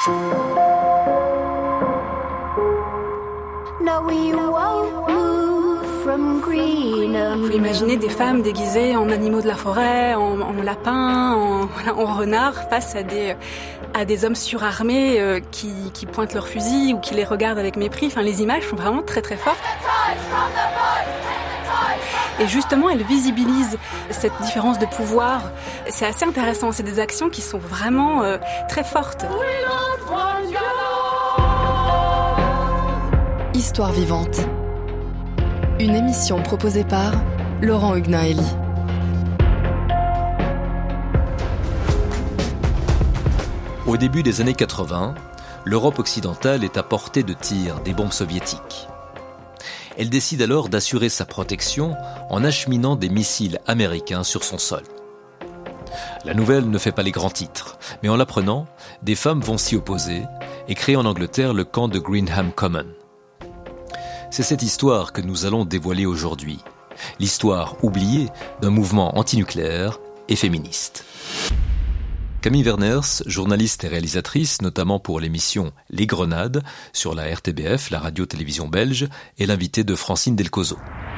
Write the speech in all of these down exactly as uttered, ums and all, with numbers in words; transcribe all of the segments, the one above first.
Vous imaginez des femmes déguisées en animaux de la forêt, en, en lapins, en, en renards, face à des, à des hommes surarmés euh, qui, qui pointent leurs fusils ou qui les regardent avec mépris. Enfin, les images sont vraiment très très fortes. Et justement, elles visibilisent cette différence de pouvoir. C'est assez intéressant. C'est des actions qui sont vraiment euh, très fortes. Histoire vivante. Une émission proposée par Laurent Huguenin-Elie. Au début des années quatre-vingts, l'Europe occidentale est à portée de tir des bombes soviétiques. Elle décide alors d'assurer sa protection en acheminant des missiles américains sur son sol. La nouvelle ne fait pas les grands titres, mais en l'apprenant, des femmes vont s'y opposer et créer en Angleterre le camp de Greenham Common. C'est cette histoire que nous allons dévoiler aujourd'hui, l'histoire oubliée d'un mouvement antinucléaire et féministe. Camille Werners, journaliste et réalisatrice, notamment pour l'émission Les Grenades, sur la R T B F, la radio-télévision belge, est l'invitée de Francine Delcozo.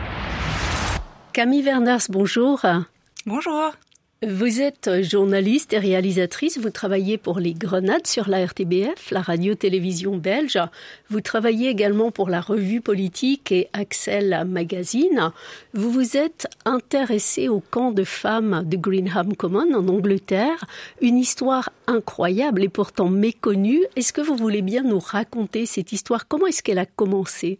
Camille Werners, bonjour. Bonjour. Vous êtes journaliste et réalisatrice, vous travaillez pour Les Grenades sur la R T B F, la radio-télévision belge. Vous travaillez également pour la revue politique et Axel Magazine. Vous vous êtes intéressée au camp de femmes de Greenham Common en Angleterre, une histoire incroyable et pourtant méconnue. Est-ce que vous voulez bien nous raconter cette histoire? Comment est-ce qu'elle a commencé?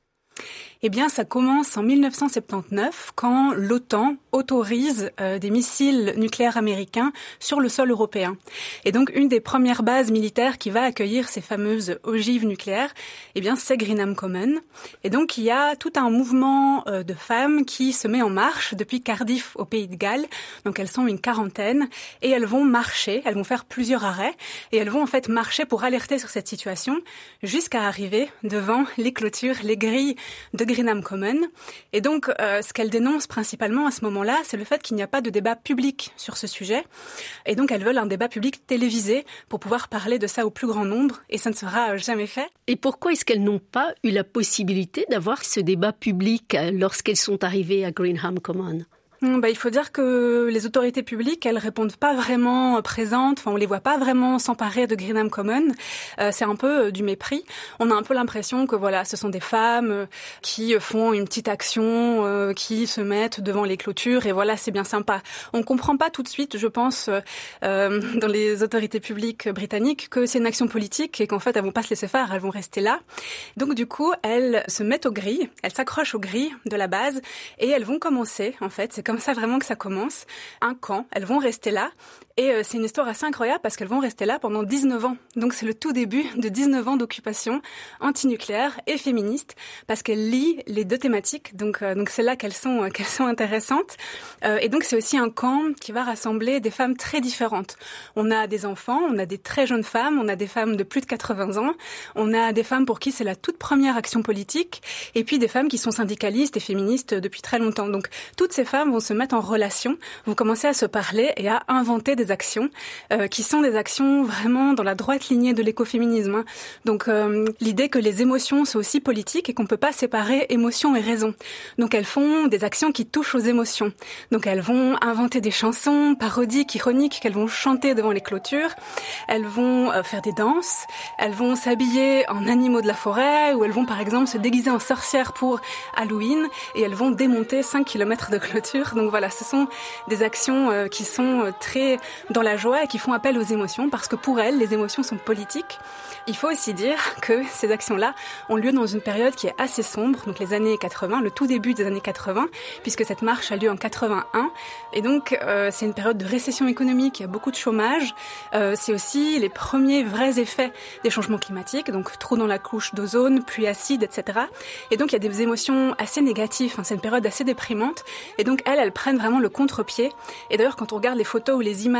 Eh bien, ça commence en dix-neuf cent soixante-dix-neuf quand l'OTAN autorise euh, des missiles nucléaires américains sur le sol européen. Et donc, une des premières bases militaires qui va accueillir ces fameuses ogives nucléaires, eh bien, c'est Greenham Common. Et donc, il y a tout un mouvement euh, de femmes qui se met en marche depuis Cardiff au Pays de Galles. Donc, elles sont une quarantaine et elles vont marcher, elles vont faire plusieurs arrêts et elles vont en fait marcher pour alerter sur cette situation jusqu'à arriver devant les clôtures, les grilles de Greenham Common. Et donc, euh, ce qu'elle dénonce principalement à ce moment-là, c'est le fait qu'il n'y a pas de débat public sur ce sujet. Et donc, elles veulent un débat public télévisé pour pouvoir parler de ça au plus grand nombre. Et ça ne sera jamais fait. Et pourquoi est-ce qu'elles n'ont pas eu la possibilité d'avoir ce débat public lorsqu'elles sont arrivées à Greenham Common ? Bah, il faut dire que les autorités publiques, elles répondent pas vraiment présentes. Enfin, on les voit pas vraiment s'emparer de Greenham Common. Euh, c'est un peu euh, du mépris. On a un peu l'impression que voilà, ce sont des femmes euh, qui font une petite action, euh, qui se mettent devant les clôtures et voilà, c'est bien sympa. On comprend pas tout de suite, je pense, euh, dans les autorités publiques britanniques, que c'est une action politique et qu'en fait, elles vont pas se laisser faire, elles vont rester là. Donc du coup, elles se mettent aux grilles, elles s'accrochent aux grilles de la base et elles vont commencer, en fait, c'est comme ça vraiment que ça commence, un camp. Elles vont rester là. Et euh, c'est une histoire assez incroyable parce qu'elles vont rester là pendant dix-neuf ans. Donc c'est le tout début de dix-neuf ans d'occupation antinucléaire et féministe parce qu'elles lient les deux thématiques. Donc euh, donc c'est là qu'elles sont euh, qu'elles sont intéressantes. Euh, et donc c'est aussi un camp qui va rassembler des femmes très différentes. On a des enfants, on a des très jeunes femmes, on a des femmes de plus de quatre-vingts ans, on a des femmes pour qui c'est la toute première action politique et puis des femmes qui sont syndicalistes et féministes depuis très longtemps. Donc toutes ces femmes vont se mettre en relation, vont commencer à se parler et à inventer des actions euh, qui sont des actions vraiment dans la droite lignée de l'écoféminisme. Hein. Donc euh, l'idée que les émotions sont aussi politiques et qu'on ne peut pas séparer émotion et raison. Donc elles font des actions qui touchent aux émotions. Donc elles vont inventer des chansons parodiques, ironiques qu'elles vont chanter devant les clôtures. Elles vont euh, faire des danses. Elles vont s'habiller en animaux de la forêt ou elles vont par exemple se déguiser en sorcières pour Halloween et elles vont démonter cinq kilomètres de clôture. Donc voilà, ce sont des actions euh, qui sont euh, très dans la joie et qui font appel aux émotions parce que pour elles, les émotions sont politiques. Il faut aussi dire que ces actions-là ont lieu dans une période qui est assez sombre, donc les années quatre-vingts, le tout début des années quatre-vingts, puisque cette marche a lieu en quatre-vingt-un. Et donc, euh, c'est une période de récession économique, il y a beaucoup de chômage. Euh, c'est aussi les premiers vrais effets des changements climatiques, donc trous dans la couche d'ozone, pluie acide, et cetera. Et donc, il y a des émotions assez négatives, hein, c'est une période assez déprimante. Et donc, elles, elles prennent vraiment le contre-pied. Et d'ailleurs, quand on regarde les photos ou les images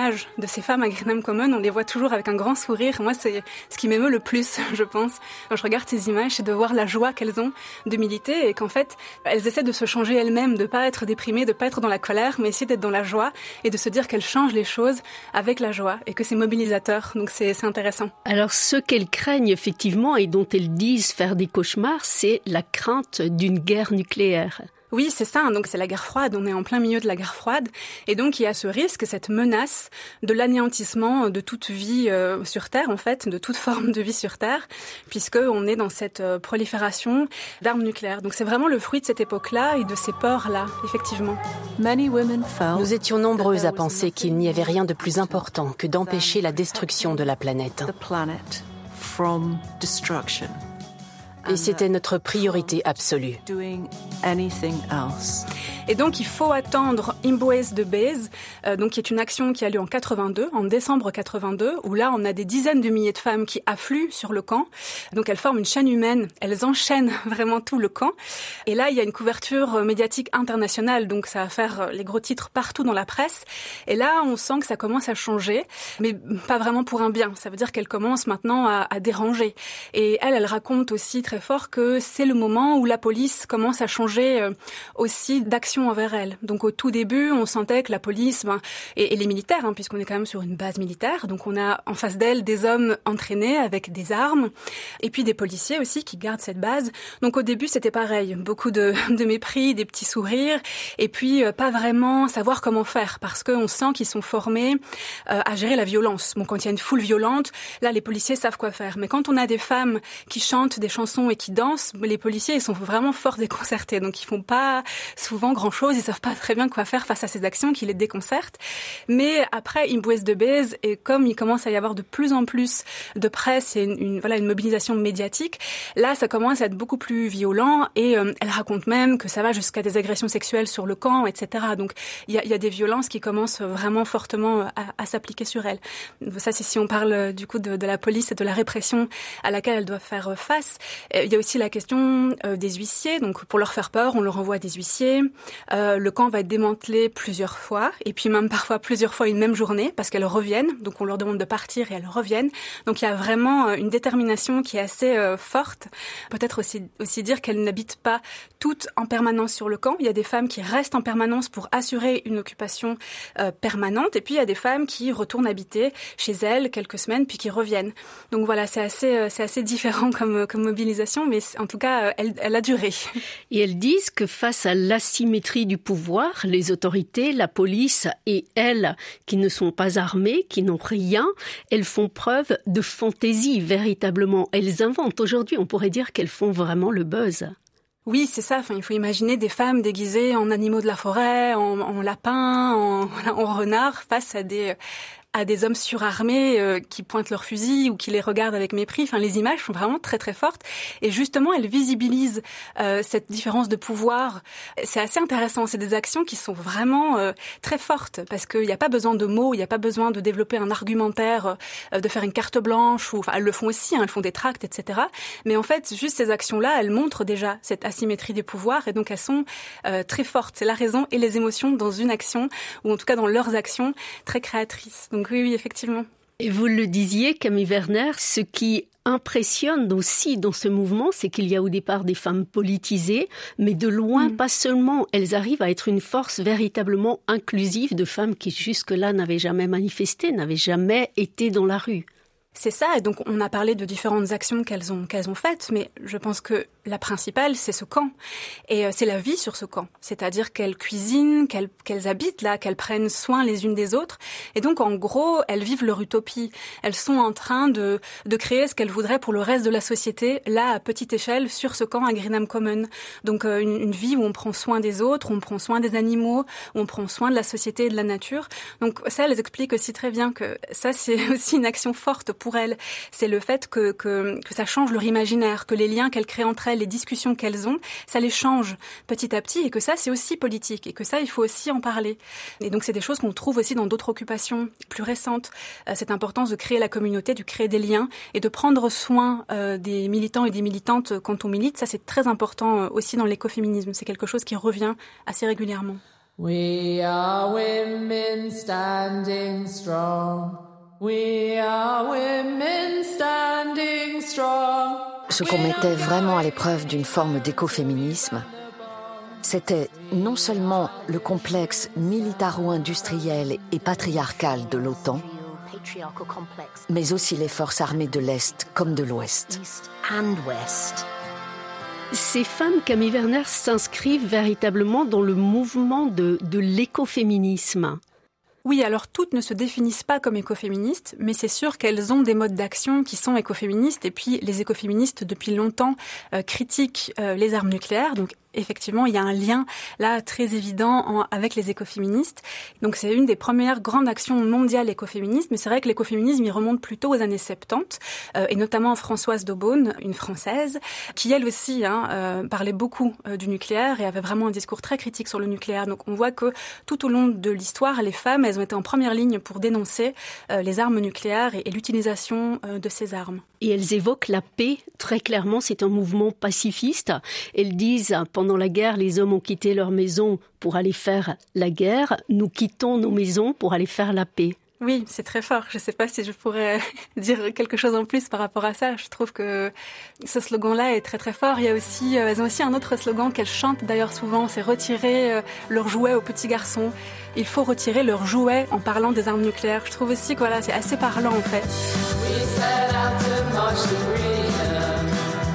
images de ces femmes à Greenham Common, on les voit toujours avec un grand sourire. Moi, c'est ce qui m'émeut le plus, je pense. Quand je regarde ces images, c'est de voir la joie qu'elles ont de militer et qu'en fait, elles essaient de se changer elles-mêmes, de pas être déprimées, de pas être dans la colère, mais essayer d'être dans la joie et de se dire qu'elles changent les choses avec la joie et que c'est mobilisateur. Donc c'est, c'est intéressant. Alors ce qu'elles craignent effectivement et dont elles disent faire des cauchemars, c'est la crainte d'une guerre nucléaire. Oui, c'est ça. Donc c'est la guerre froide. On est en plein milieu de la guerre froide. Et donc il y a ce risque, cette menace de l'anéantissement de toute vie euh, sur Terre, en fait, de toute forme de vie sur Terre, puisqu'on est dans cette euh, prolifération d'armes nucléaires. Donc c'est vraiment le fruit de cette époque-là et de ces peurs-là, effectivement. Nous étions nombreuses à penser qu'il n'y avait rien de plus important que d'empêcher la destruction de la planète. Et c'était notre priorité absolue. Et donc, il faut attendre Imboès de Bèze, euh, donc qui est une action qui a lieu en quatre-vingt-deux, en décembre quatre-vingt-deux, où là, on a des dizaines de milliers de femmes qui affluent sur le camp. Donc, elles forment une chaîne humaine. Elles enchaînent vraiment tout le camp. Et là, il y a une couverture médiatique internationale. Donc, ça va faire les gros titres partout dans la presse. Et là, on sent que ça commence à changer, mais pas vraiment pour un bien. Ça veut dire qu'elles commencent maintenant à, à déranger. Et elle, elle raconte aussi très fort que c'est le moment où la police commence à changer euh, aussi d'action envers elle. Donc au tout début, on sentait que la police ben, et, et les militaires, hein, puisqu'on est quand même sur une base militaire, donc on a en face d'elle des hommes entraînés avec des armes, et puis des policiers aussi qui gardent cette base. Donc au début, c'était pareil, beaucoup de, de mépris, des petits sourires, et puis euh, pas vraiment savoir comment faire, parce qu'on sent qu'ils sont formés euh, à gérer la violence. Bon, quand il y a une foule violente, là, les policiers savent quoi faire. Mais quand on a des femmes qui chantent des chansons et qui dansent, les policiers, ils sont vraiment fort déconcertés, donc ils font pas souvent grand chose, ils savent pas très bien quoi faire face à ces actions qui les déconcertent. Mais après Imboès de Bèze, et comme il commence à y avoir de plus en plus de presse et une, une voilà une mobilisation médiatique, là ça commence à être beaucoup plus violent et euh, elle raconte même que ça va jusqu'à des agressions sexuelles sur le camp, et cetera. Donc il y a, y a des violences qui commencent vraiment fortement à, à s'appliquer sur elle. Ça c'est si on parle du coup de, de la police et de la répression à laquelle elle doit faire face. Il y a aussi la question euh, des huissiers. Donc pour leur faire peur, on leur envoie des huissiers. Euh, le camp va être démantelé plusieurs fois, et puis même parfois plusieurs fois une même journée, parce qu'elles reviennent. Donc on leur demande de partir et elles reviennent. Donc il y a vraiment une détermination qui est assez euh, forte. Peut-être aussi, aussi dire qu'elles n'habitent pas toutes en permanence sur le camp. Il y a des femmes qui restent en permanence pour assurer une occupation euh, permanente, et puis il y a des femmes qui retournent habiter chez elles quelques semaines, puis qui reviennent. Donc voilà, c'est assez, euh, c'est assez différent comme, comme mobilisation, mais en tout cas, euh, elle, elle a duré. Et elles disent que face à l'asymétrie du pouvoir, les autorités, la police et elles, qui ne sont pas armées, qui n'ont rien, elles font preuve de fantaisie, véritablement. Elles inventent. Aujourd'hui, on pourrait dire qu'elles font vraiment le buzz. Oui, c'est ça. Enfin, il faut imaginer des femmes déguisées en animaux de la forêt, en, en lapins, en, en renards, face à des... à des hommes surarmés euh, qui pointent leurs fusils ou qui les regardent avec mépris. Enfin, les images sont vraiment très très fortes. Et justement, elles visibilisent euh, cette différence de pouvoir. C'est assez intéressant. C'est des actions qui sont vraiment euh, très fortes, parce qu'il n'y a pas besoin de mots, il n'y a pas besoin de développer un argumentaire, euh, de faire une carte blanche. Ou, enfin, elles le font aussi, hein, elles font des tracts, et cetera. Mais en fait, juste ces actions-là, elles montrent déjà cette asymétrie des pouvoirs, et donc elles sont euh, très fortes. C'est la raison et les émotions dans une action, ou en tout cas dans leurs actions, très créatrices. Donc oui, oui, effectivement. Et vous le disiez, Camille Werner, ce qui impressionne aussi dans ce mouvement, c'est qu'il y a au départ des femmes politisées, mais de loin, mmh. pas seulement. Elles arrivent à être une force véritablement inclusive de femmes qui jusque-là n'avaient jamais manifesté, n'avaient jamais été dans la rue. C'est ça, et donc on a parlé de différentes actions qu'elles ont qu'elles ont faites, mais je pense que la principale, c'est ce camp. Et euh, c'est la vie sur ce camp. C'est-à-dire qu'elles cuisinent, qu'elles, qu'elles habitent là, qu'elles prennent soin les unes des autres. Et donc, en gros, elles vivent leur utopie. Elles sont en train de, de créer ce qu'elles voudraient pour le reste de la société, là, à petite échelle, sur ce camp à Greenham Common. Donc, euh, une, une vie où on prend soin des autres, où on prend soin des animaux, où on prend soin de la société et de la nature. Donc, ça, elles expliquent aussi très bien que ça, c'est aussi une action forte pour elles. C'est le fait que, que, que ça change leur imaginaire, que les liens qu'elles créent entre elles, les discussions qu'elles ont, ça les change petit à petit, et que ça, c'est aussi politique, et que ça, il faut aussi en parler. Et donc, c'est des choses qu'on trouve aussi dans d'autres occupations plus récentes. Euh, cette importance de créer la communauté, de créer des liens, et de prendre soin euh, des militants et des militantes quand on milite, ça, c'est très important euh, aussi dans l'écoféminisme. C'est quelque chose qui revient assez régulièrement. We are women standing strong. We are women standing strong. Ce qu'on mettait vraiment à l'épreuve d'une forme d'écoféminisme, c'était non seulement le complexe militaro-industriel et patriarcal de l'OTAN, mais aussi les forces armées de l'Est comme de l'Ouest. Ces femmes, Camille Werner, s'inscrivent véritablement dans le mouvement de, de l'écoféminisme. Oui, alors toutes ne se définissent pas comme écoféministes, mais c'est sûr qu'elles ont des modes d'action qui sont écoféministes. Et puis les écoféministes, depuis longtemps, euh, critiquent euh, les armes nucléaires. Donc effectivement, il y a un lien là très évident en, avec les écoféministes. Donc c'est une des premières grandes actions mondiales écoféministes, mais c'est vrai que l'écoféminisme il remonte plutôt aux années soixante-dix, euh, et notamment Françoise d'Aubonne, une Française, qui elle aussi hein, euh, parlait beaucoup euh, du nucléaire et avait vraiment un discours très critique sur le nucléaire. Donc on voit que tout au long de l'histoire, les femmes, elles ont été en première ligne pour dénoncer euh, les armes nucléaires et, et l'utilisation euh, de ces armes. Et elles évoquent la paix, très clairement, c'est un mouvement pacifiste. Elles disent, pendant la guerre, les hommes ont quitté leur maison pour aller faire la guerre. Nous quittons nos maisons pour aller faire la paix. Oui, c'est très fort. Je ne sais pas si je pourrais dire quelque chose en plus par rapport à ça. Je trouve que ce slogan-là est très très fort. Il y a aussi, euh, elles ont aussi un autre slogan qu'elles chantent d'ailleurs souvent, c'est retirer euh, leurs jouets aux petits garçons. Il faut retirer leurs jouets en parlant des armes nucléaires. Je trouve aussi que voilà, c'est assez parlant en fait. We set out to march to freedom,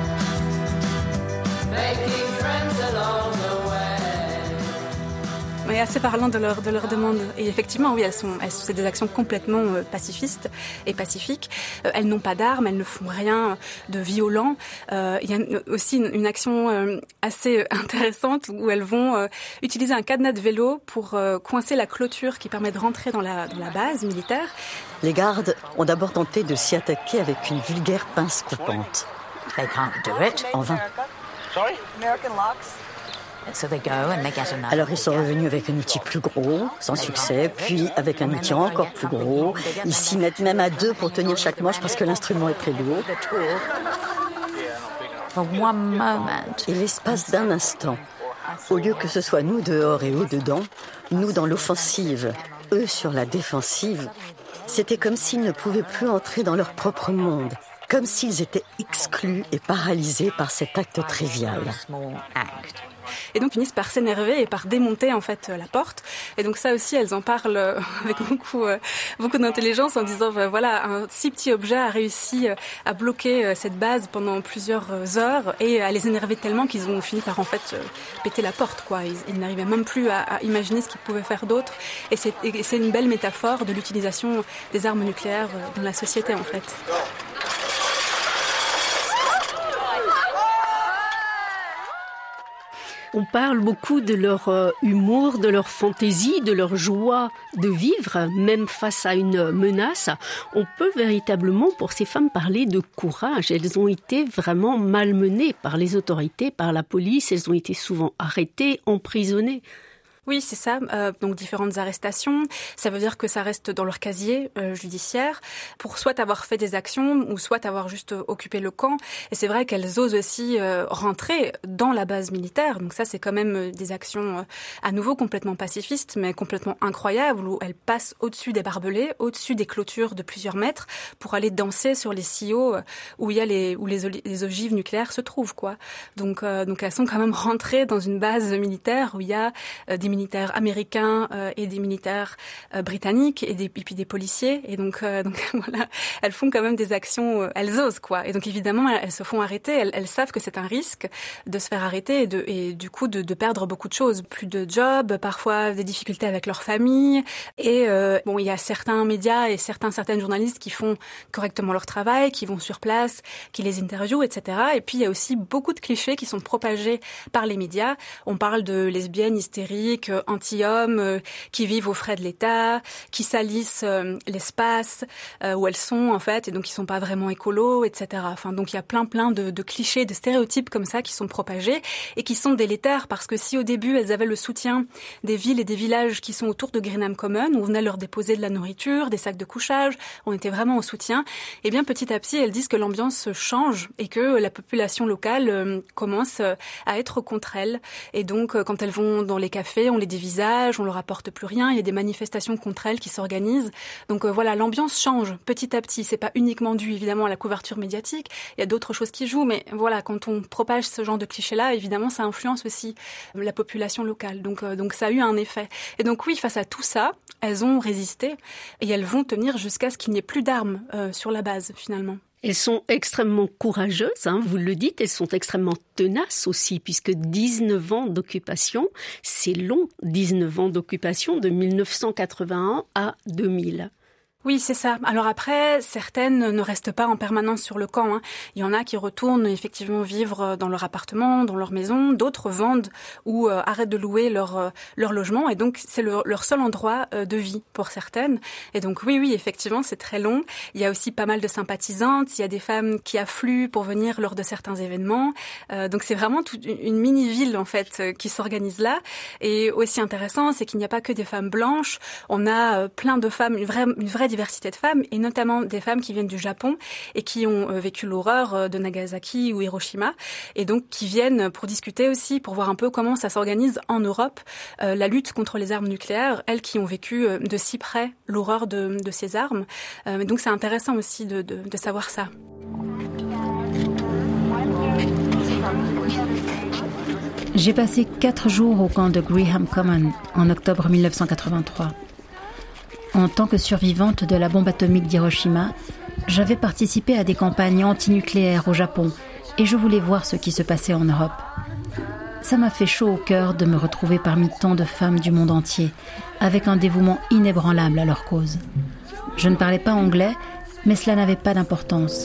making friends along the way. Mais assez parlant de leur de leur demande. Et effectivement, oui, elles sont, elles sont c'est des actions complètement euh, pacifistes et pacifiques. Euh, elles n'ont pas d'armes, elles ne font rien de violent. Euh, il y a aussi une, une action euh, assez intéressante où elles vont euh, utiliser un cadenas de vélo pour euh, coincer la clôture qui permet de rentrer dans la dans la base militaire. Les gardes ont d'abord tenté de s'y attaquer avec une vulgaire pince coupante. They can't do it. En vain. Sorry? American locks. So they go and they get another. Alors ils sont revenus avec un outil plus gros, sans succès, puis avec un outil encore plus gros. Ils s'y mettent même à deux pour tenir chaque manche parce que l'instrument est très lourd. For one moment. Et l'espace d'un instant, au lieu que ce soit nous dehors et eux dedans, nous dans l'offensive, eux sur la défensive, c'était comme s'ils ne pouvaient plus entrer dans leur propre monde, comme s'ils étaient exclus et paralysés par cet acte trivial. Et donc finissent par s'énerver et par démonter en fait la porte. Et donc ça aussi, elles en parlent avec beaucoup euh, beaucoup d'intelligence en disant ben, voilà, un si petit objet a réussi à bloquer cette base pendant plusieurs heures et à les énerver tellement qu'ils ont fini par en fait péter la porte quoi. Ils, ils n'arrivaient même plus à, à imaginer ce qu'ils pouvaient faire d'autre. Et c'est, et c'est une belle métaphore de l'utilisation des armes nucléaires dans la société en fait. On parle beaucoup de leur euh, humour, de leur fantaisie, de leur joie de vivre, même face à une menace. On peut véritablement, pour ces femmes, parler de courage. Elles ont été vraiment malmenées par les autorités, par la police. Elles ont été souvent arrêtées, emprisonnées. Oui, c'est ça. Euh, donc différentes arrestations. Ça veut dire que ça reste dans leur casier euh, judiciaire pour soit avoir fait des actions ou soit avoir juste occupé le camp. Et c'est vrai qu'elles osent aussi euh, rentrer dans la base militaire. Donc ça, c'est quand même des actions euh, à nouveau complètement pacifistes, mais complètement incroyables où elles passent au-dessus des barbelés, au-dessus des clôtures de plusieurs mètres pour aller danser sur les silos où il y a les où les, les ogives nucléaires se trouvent, quoi. Donc euh, donc elles sont quand même rentrées dans une base militaire où il y a euh, des militaires américains euh, et des militaires euh, britanniques et, des, et puis des policiers et donc euh, donc voilà, elles font quand même des actions, euh, elles osent quoi et donc évidemment elles, elles se font arrêter, elles, elles savent que c'est un risque de se faire arrêter et, de, et du coup de, de perdre beaucoup de choses, plus de job, parfois des difficultés avec leur famille et euh, bon il y a certains médias et certains certaines journalistes qui font correctement leur travail, qui vont sur place, qui les interviewent et cetera et puis il y a aussi beaucoup de clichés qui sont propagés par les médias. On parle de lesbiennes hystériques anti-hommes euh, qui vivent aux frais de l'État, qui salissent euh, l'espace euh, où elles sont en fait, et donc qui sont pas vraiment écolos, et cetera. Enfin, donc il y a plein plein de, de clichés, de stéréotypes comme ça qui sont propagés et qui sont délétères parce que si au début elles avaient le soutien des villes et des villages qui sont autour de Greenham Common, où on venait leur déposer de la nourriture, des sacs de couchage, on était vraiment au soutien, et bien petit à petit elles disent que l'ambiance change et que la population locale euh, commence à être contre elles. Et donc euh, quand elles vont dans les cafés, on les dévisage, on leur apporte plus rien. Il y a des manifestations contre elles qui s'organisent. Donc euh, voilà, l'ambiance change petit à petit. C'est pas uniquement dû évidemment à la couverture médiatique. Il y a d'autres choses qui jouent, mais voilà, quand on propage ce genre de clichés-là, évidemment, ça influence aussi la population locale. Donc euh, donc ça a eu un effet. Et donc oui, face à tout ça, elles ont résisté et elles vont tenir jusqu'à ce qu'il n'y ait plus d'armes euh, sur la base finalement. Elles sont extrêmement courageuses, hein, vous le dites, elles sont extrêmement tenaces aussi, puisque dix-neuf ans d'occupation, c'est long, dix-neuf ans d'occupation de mille neuf cent quatre-vingt-un à deux mille. Oui, c'est ça. Alors après, certaines ne restent pas en permanence sur le camp, hein. Il y en a qui retournent effectivement vivre dans leur appartement, dans leur maison. D'autres vendent ou euh, arrêtent de louer leur euh, leur logement. Et donc, c'est le, leur seul endroit euh, de vie pour certaines. Et donc, oui, oui, effectivement, c'est très long. Il y a aussi pas mal de sympathisantes. Il y a des femmes qui affluent pour venir lors de certains événements. Euh, donc, c'est vraiment toute une mini-ville, en fait, euh, qui s'organise là. Et aussi intéressant, c'est qu'il n'y a pas que des femmes blanches. On a euh, plein de femmes, une vraie, une vraie diversité de femmes, et notamment des femmes qui viennent du Japon et qui ont vécu l'horreur de Nagasaki ou Hiroshima, et donc qui viennent pour discuter aussi, pour voir un peu comment ça s'organise en Europe, euh, la lutte contre les armes nucléaires, elles qui ont vécu de si près l'horreur de, de ces armes. Euh, donc c'est intéressant aussi de, de, de savoir ça. J'ai passé quatre jours au camp de Greenham Common en octobre mille neuf cent quatre-vingt-trois. En tant que survivante de la bombe atomique d'Hiroshima, j'avais participé à des campagnes antinucléaires au Japon et je voulais voir ce qui se passait en Europe. Ça m'a fait chaud au cœur de me retrouver parmi tant de femmes du monde entier, avec un dévouement inébranlable à leur cause. Je ne parlais pas anglais, mais cela n'avait pas d'importance.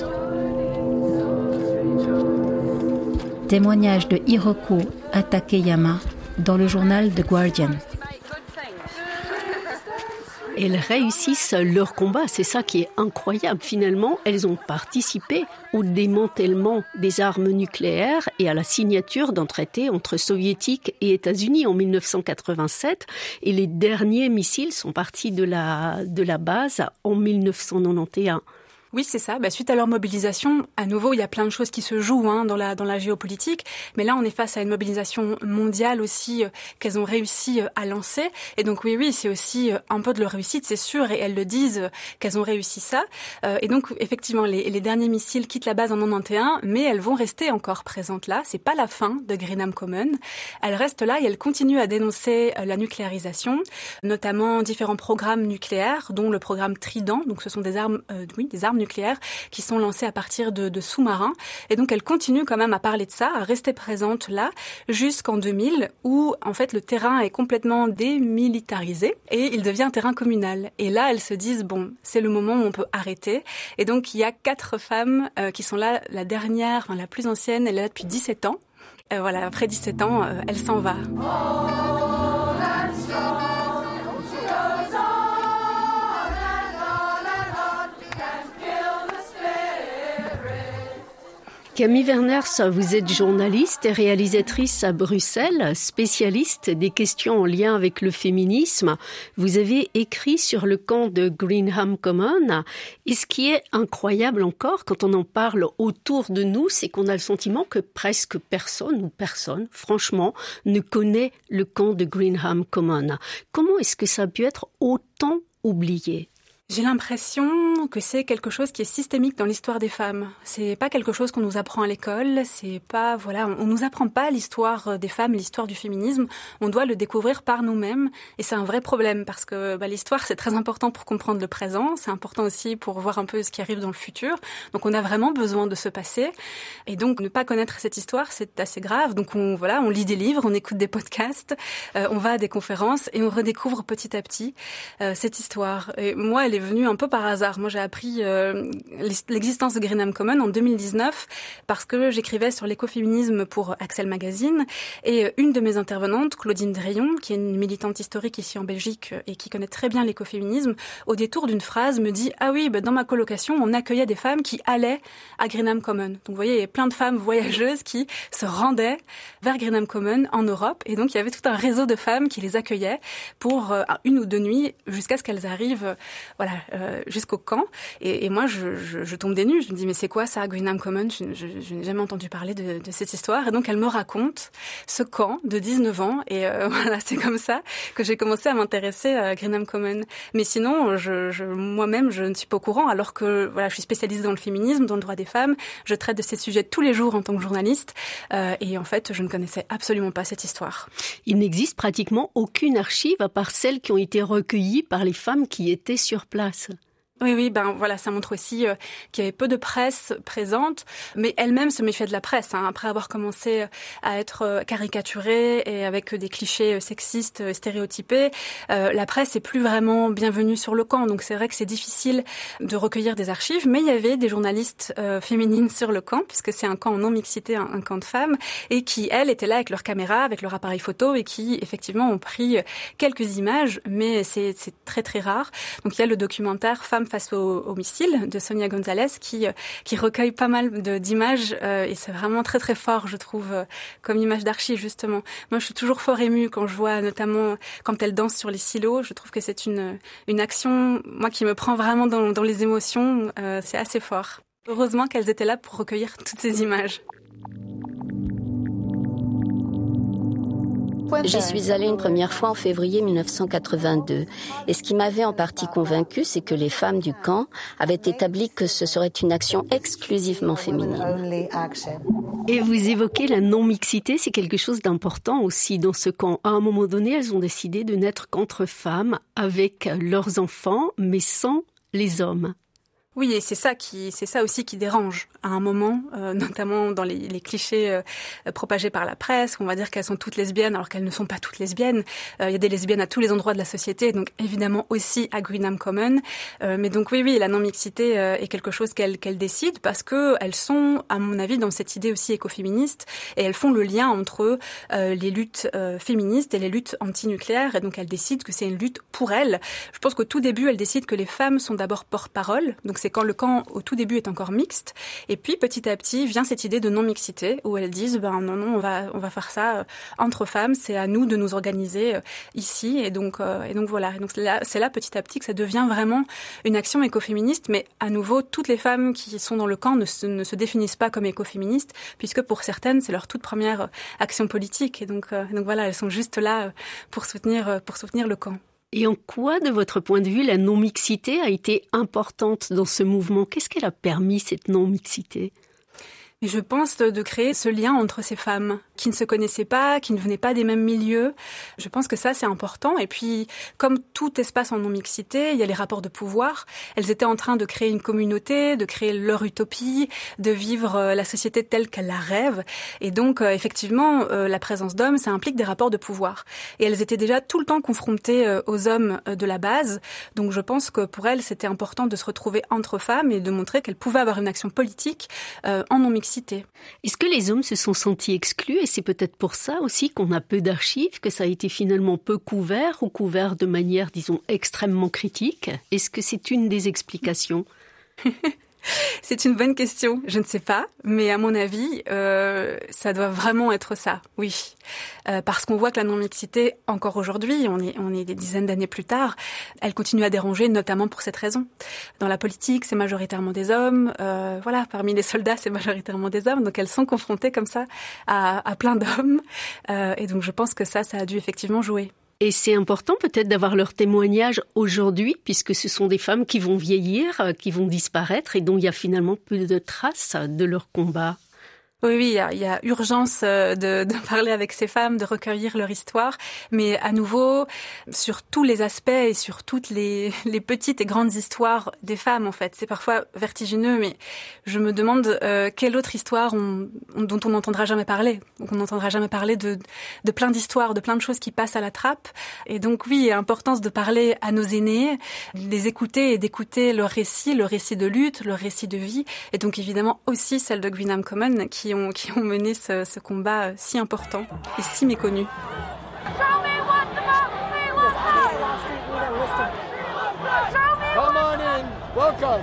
Témoignage de Hiroko Atakeyama dans le journal The Guardian. Elles réussissent leur combat, c'est ça qui est incroyable. Finalement, elles ont participé au démantèlement des armes nucléaires et à la signature d'un traité entre soviétiques et États-Unis en mille neuf cent quatre-vingt-sept. Et les derniers missiles sont partis de la, de la base en mille neuf cent quatre-vingt-onze. Oui, c'est ça. Bah, suite à leur mobilisation, à nouveau, il y a plein de choses qui se jouent hein, dans la dans la géopolitique. Mais là, on est face à une mobilisation mondiale aussi euh, qu'elles ont réussi euh, à lancer. Et donc oui, oui, c'est aussi euh, un peu de leur réussite, c'est sûr. Et elles le disent euh, qu'elles ont réussi ça. Euh, et donc effectivement, les, les derniers missiles quittent la base en quatre-vingt-onze, mais elles vont rester encore présentes là. C'est pas la fin de Greenham Common. Elles restent là et elles continuent à dénoncer euh, la nucléarisation, notamment différents programmes nucléaires, dont le programme Trident. Donc ce sont des armes, euh, oui, des armes nucléaires qui sont lancées à partir de, de sous-marins. Et donc, elle continue quand même à parler de ça, à rester présente là, jusqu'en deux mille, où, en fait, le terrain est complètement démilitarisé et il devient un terrain communal. Et là, elles se disent, bon, c'est le moment où on peut arrêter. Et donc, il y a quatre femmes euh, qui sont là. La dernière, enfin, la plus ancienne, elle est là depuis dix-sept ans. Euh, voilà, après dix-sept ans, euh, elle s'en va. Camille Werners, vous êtes journaliste et réalisatrice à Bruxelles, spécialiste des questions en lien avec le féminisme. Vous avez écrit sur le camp de Greenham Common. Et ce qui est incroyable encore, quand on en parle autour de nous, c'est qu'on a le sentiment que presque personne ou personne, franchement, ne connaît le camp de Greenham Common. Comment est-ce que ça a pu être autant oublié ? J'ai l'impression que c'est quelque chose qui est systémique dans l'histoire des femmes. C'est pas quelque chose qu'on nous apprend à l'école, c'est pas, voilà, on nous apprend pas l'histoire des femmes, l'histoire du féminisme. On doit le découvrir par nous-mêmes. Et c'est un vrai problème parce que, bah, l'histoire, c'est très important pour comprendre le présent. C'est important aussi pour voir un peu ce qui arrive dans le futur. Donc, on a vraiment besoin de ce passé. Et donc, ne pas connaître cette histoire, c'est assez grave. Donc, on, voilà, on lit des livres, on écoute des podcasts, euh, on va à des conférences et on redécouvre petit à petit, euh, cette histoire. Et moi, elle est venue un peu par hasard. Moi, j'ai appris euh, l'existence de Greenham Common en deux mille dix-neuf parce que j'écrivais sur l'écoféminisme pour Axel Magazine et une de mes intervenantes, Claudine Drayon, qui est une militante historique ici en Belgique et qui connaît très bien l'écoféminisme, au détour d'une phrase me dit « Ah oui, bah, dans ma colocation, on accueillait des femmes qui allaient à Greenham Common. » Donc vous voyez, il y a plein de femmes voyageuses qui se rendaient vers Greenham Common en Europe et donc il y avait tout un réseau de femmes qui les accueillaient pour euh, une ou deux nuits jusqu'à ce qu'elles arrivent, voilà, voilà, euh, jusqu'au camp. Et, et moi, je, je, je tombe des nues. Je me dis, mais c'est quoi ça, Greenham Common? Je, je, je n'ai jamais entendu parler de, de cette histoire. Et donc, elle me raconte ce camp de dix-neuf ans. Et euh, voilà, c'est comme ça que j'ai commencé à m'intéresser à Greenham Common. Mais sinon, je, je, moi-même, je ne suis pas au courant, alors que voilà, je suis spécialisée dans le féminisme, dans le droit des femmes. Je traite de ces sujets tous les jours en tant que journaliste. Euh, et en fait, je ne connaissais absolument pas cette histoire. Il n'existe pratiquement aucune archive à part celles qui ont été recueillies par les femmes qui étaient sur place. Oui, oui, ben voilà, ça montre aussi euh, qu'il y avait peu de presse présente, mais elle-même se méfiait de la presse. Hein, après avoir commencé à être euh, caricaturée et avec des clichés euh, sexistes, euh, stéréotypés, euh, la presse est plus vraiment bienvenue sur le camp. Donc c'est vrai que c'est difficile de recueillir des archives, mais il y avait des journalistes euh, féminines sur le camp, puisque c'est un camp en non-mixité, un, un camp de femmes, et qui, elles, étaient là avec leur caméra, avec leur appareil photo, et qui, effectivement, ont pris quelques images, mais c'est, c'est très, très rare. Donc il y a le documentaire Femmes face au, au missile de Sonia Gonzalez qui qui recueille pas mal de, d'images euh, et c'est vraiment très très fort, je trouve, euh, comme image d'archive justement. Moi, je suis toujours fort émue quand je vois, notamment quand elle danse sur les silos. Je trouve que c'est une une action, moi, qui me prend vraiment dans dans les émotions. Euh, c'est assez fort. Heureusement qu'elles étaient là pour recueillir toutes ces images. J'y suis allée une première fois en février mille neuf cent quatre-vingt-deux. Et ce qui m'avait en partie convaincue, c'est que les femmes du camp avaient établi que ce serait une action exclusivement féminine. Et vous évoquez la non-mixité, c'est quelque chose d'important aussi dans ce camp. À un moment donné, elles ont décidé de n'être qu'entre femmes, avec leurs enfants, mais sans les hommes. Oui, et c'est ça qui, c'est ça aussi qui dérange à un moment, euh, notamment dans les, les clichés euh, propagés par la presse. On va dire qu'elles sont toutes lesbiennes, alors qu'elles ne sont pas toutes lesbiennes. Euh, il y a des lesbiennes à tous les endroits de la société, donc évidemment aussi à Greenham Common. Euh, mais donc oui, oui, la non-mixité euh, est quelque chose qu'elles, qu'elles décident parce que elles sont, à mon avis, dans cette idée aussi écoféministe, et elles font le lien entre euh, les luttes euh, féministes et les luttes antinucléaires. Et donc elles décident que c'est une lutte pour elles. Je pense qu'au tout début, elles décident que les femmes sont d'abord porte-parole. Donc c'est quand le camp, au tout début, est encore mixte. Et puis, petit à petit, vient cette idée de non-mixité, où elles disent, ben non, non, on va, on va faire ça euh, entre femmes, c'est à nous de nous organiser euh, ici. Et donc, euh, et donc voilà. Et donc, c'est là, c'est là, petit à petit, que ça devient vraiment une action écoféministe. Mais à nouveau, toutes les femmes qui sont dans le camp ne se, ne se définissent pas comme écoféministes, puisque pour certaines, c'est leur toute première euh, action politique. Et donc, euh, donc voilà, elles sont juste là euh, pour soutenir, euh, pour soutenir le camp. Et en quoi, de votre point de vue, la non-mixité a été importante dans ce mouvement? Qu'est-ce qu'elle a permis, cette non-mixité? Et je pense de, de créer ce lien entre ces femmes qui ne se connaissaient pas, qui ne venaient pas des mêmes milieux. Je pense que ça, c'est important. Et puis, comme tout espace en non-mixité, il y a les rapports de pouvoir. Elles étaient en train de créer une communauté, de créer leur utopie, de vivre la société telle qu'elles la rêvent. Et donc, euh, effectivement, euh, la présence d'hommes, ça implique des rapports de pouvoir. Et elles étaient déjà tout le temps confrontées euh, aux hommes euh, de la base. Donc, je pense que pour elles, c'était important de se retrouver entre femmes et de montrer qu'elles pouvaient avoir une action politique euh, en non-mixité. Est-ce que les hommes se sont sentis exclus et c'est peut-être pour ça aussi qu'on a peu d'archives, que ça a été finalement peu couvert ou couvert de manière, disons, extrêmement critique? Est-ce que c'est une des explications? C'est une bonne question, je ne sais pas, mais à mon avis, euh, ça doit vraiment être ça, oui. Euh, parce qu'on voit que la non-mixité, encore aujourd'hui, on est, on est des dizaines d'années plus tard, elle continue à déranger, notamment pour cette raison. Dans la politique, c'est majoritairement des hommes, euh, voilà, parmi les soldats, c'est majoritairement des hommes, donc elles sont confrontées comme ça à, à plein d'hommes, euh, et donc je pense que ça, ça a dû effectivement jouer. Et c'est important peut-être d'avoir leur témoignage aujourd'hui, puisque ce sont des femmes qui vont vieillir, qui vont disparaître et dont il y a finalement peu de traces de leur combat. Oui, oui, il y a, il y a urgence de, de parler avec ces femmes, de recueillir leur histoire, mais à nouveau, sur tous les aspects et sur toutes les, les petites et grandes histoires des femmes, en fait. C'est parfois vertigineux, mais je me demande euh, quelle autre histoire on, on, dont on n'entendra jamais parler. Donc on n'entendra jamais parler de, de plein d'histoires, de plein de choses qui passent à la trappe. Et donc oui, il y a l'importance de parler à nos aînés, de les écouter et d'écouter leurs récits, leurs récits de lutte, leurs récits de vie, et donc évidemment aussi celle de Greenham Common, qui Qui ont, qui ont mené ce, ce combat si important et si méconnu. Come on in. Welcome.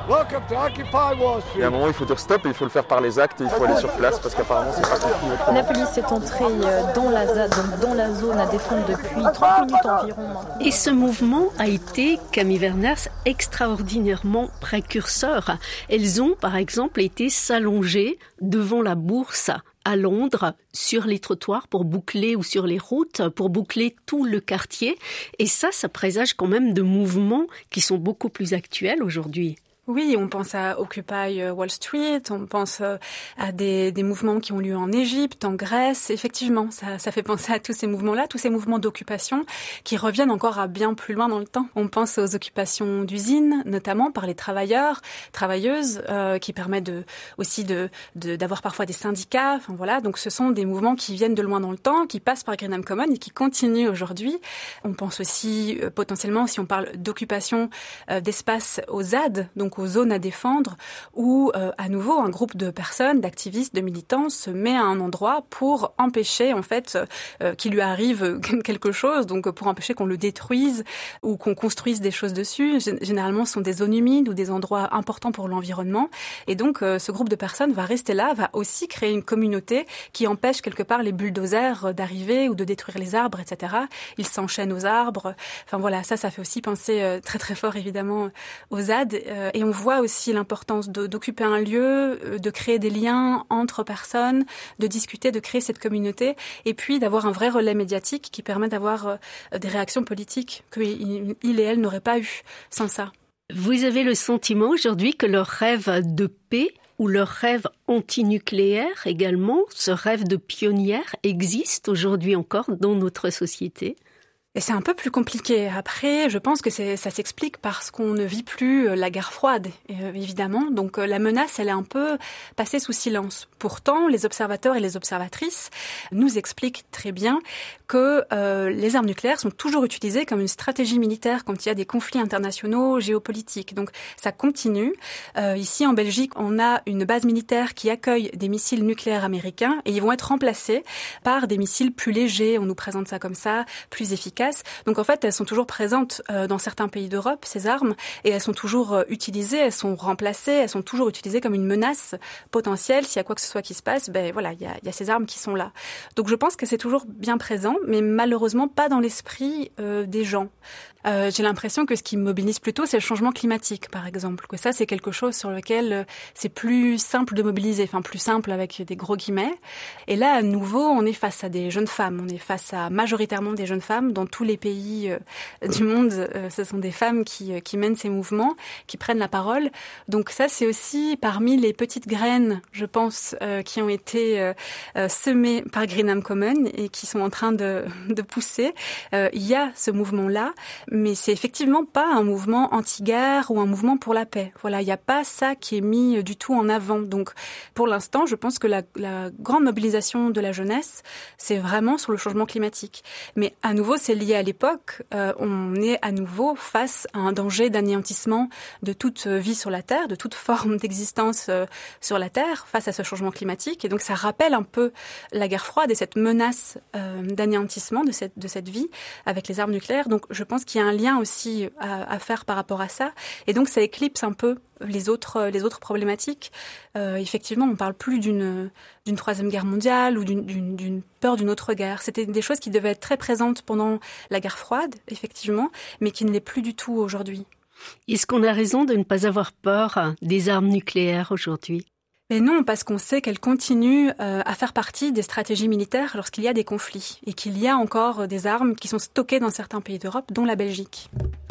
Il y a un moment, il faut dire stop et il faut le faire par les actes et il faut aller sur place parce qu'apparemment, c'est pas compris. La police est entrée dans la, donc dans la zone à défendre depuis trente minutes environ. Et ce mouvement a été, Camille Werners, extraordinairement précurseur. Elles ont, par exemple, été s'allonger devant la bourse à Londres, sur les trottoirs pour boucler, ou sur les routes, pour boucler tout le quartier. Et ça, ça présage quand même de mouvements qui sont beaucoup plus actuels aujourd'hui. Oui, on pense à Occupy Wall Street, on pense à des, des mouvements qui ont lieu en Égypte, en Grèce. Effectivement, ça, ça fait penser à tous ces mouvements-là, tous ces mouvements d'occupation qui reviennent encore à bien plus loin dans le temps. On pense aux occupations d'usines, notamment par les travailleurs, travailleuses, euh, qui permettent de, aussi de, de, d'avoir parfois des syndicats. Enfin voilà, donc ce sont des mouvements qui viennent de loin dans le temps, qui passent par Greenham Common et qui continuent aujourd'hui. On pense aussi euh, potentiellement, si on parle d'occupation euh, d'espace aux Z A D, donc aux zones à défendre, où euh, à nouveau un groupe de personnes, d'activistes, de militants se met à un endroit pour empêcher en fait euh, qu'il lui arrive quelque chose, donc pour empêcher qu'on le détruise ou qu'on construise des choses dessus. Généralement, ce sont des zones humides ou des endroits importants pour l'environnement, et donc euh, ce groupe de personnes va rester là, va aussi créer une communauté qui empêche quelque part les bulldozers d'arriver ou de détruire les arbres, et cetera. Ils s'enchaînent aux arbres. Enfin voilà, ça, ça fait aussi penser euh, très très fort évidemment aux Z A D, euh, et on voit aussi l'importance de, d'occuper un lieu, de créer des liens entre personnes, de discuter, de créer cette communauté, et puis d'avoir un vrai relais médiatique qui permet d'avoir des réactions politiques qu'il et elle n'auraient pas eues sans ça. Vous avez le sentiment aujourd'hui que leur rêve de paix ou leur rêve antinucléaire également, ce rêve de pionnière, existe aujourd'hui encore dans notre société ? Et c'est un peu plus compliqué. Après, je pense que c'est, ça s'explique parce qu'on ne vit plus la guerre froide, euh, évidemment. Donc la menace, elle est un peu passée sous silence. Pourtant, les observateurs et les observatrices nous expliquent très bien que euh, les armes nucléaires sont toujours utilisées comme une stratégie militaire quand il y a des conflits internationaux, géopolitiques. Donc ça continue. Euh, ici, en Belgique, on a une base militaire qui accueille des missiles nucléaires américains et ils vont être remplacés par des missiles plus légers. On nous présente ça comme ça, plus efficaces. Donc en fait, elles sont toujours présentes euh, dans certains pays d'Europe, ces armes, et elles sont toujours euh, utilisées, elles sont remplacées, elles sont toujours utilisées comme une menace potentielle. S'il y a quoi que ce soit qui se passe, ben voilà, il y a, il y a ces armes qui sont là. Donc je pense que c'est toujours bien présent, mais malheureusement pas dans l'esprit euh, des gens. Euh, j'ai l'impression que ce qui me mobilise plutôt, c'est le changement climatique, par exemple. Que ça, c'est quelque chose sur lequel euh, c'est plus simple de mobiliser, enfin plus simple avec des gros guillemets. Et là, à nouveau, on est face à des jeunes femmes. On est face à majoritairement des jeunes femmes dans tous les pays euh, du monde. Euh, ce sont des femmes qui, euh, qui mènent ces mouvements, qui prennent la parole. Donc ça, c'est aussi parmi les petites graines, je pense, euh, qui ont été euh, euh, semées par Greenham Common et qui sont en train de, de pousser. Euh, il y a ce mouvement-là, mais c'est effectivement pas un mouvement anti-guerre ou un mouvement pour la paix. Voilà, il n'y a pas ça qui est mis du tout en avant. Donc, pour l'instant, je pense que la, la grande mobilisation de la jeunesse, c'est vraiment sur le changement climatique. Mais à nouveau, c'est lié à l'époque. Euh, on est à nouveau face à un danger d'anéantissement de toute vie sur la Terre, de toute forme d'existence euh, sur la Terre face à ce changement climatique. Et donc, ça rappelle un peu la guerre froide et cette menace euh, d'anéantissement de cette, de cette vie avec les armes nucléaires. Donc, je pense qu'il y a un lien aussi à, à faire par rapport à ça. Et donc, ça éclipse un peu les autres, les autres problématiques. Euh, effectivement, on ne parle plus d'une, d'une troisième guerre mondiale ou d'une, d'une, d'une peur d'une autre guerre. C'était des choses qui devaient être très présentes pendant la guerre froide, effectivement, mais qui ne l'est plus du tout aujourd'hui. Est-ce qu'on a raison de ne pas avoir peur des armes nucléaires aujourd'hui ? Mais non, parce qu'on sait qu'elles continuent euh, à faire partie des stratégies militaires lorsqu'il y a des conflits et qu'il y a encore des armes qui sont stockées dans certains pays d'Europe, dont la Belgique.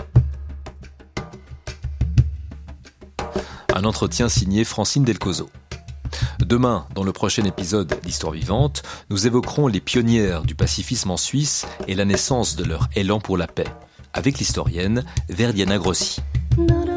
Un entretien signé Francine Delcozo. Demain, dans le prochain épisode d'Histoire vivante, nous évoquerons les pionnières du pacifisme en Suisse et la naissance de leur élan pour la paix, avec l'historienne Verdiana Grossi.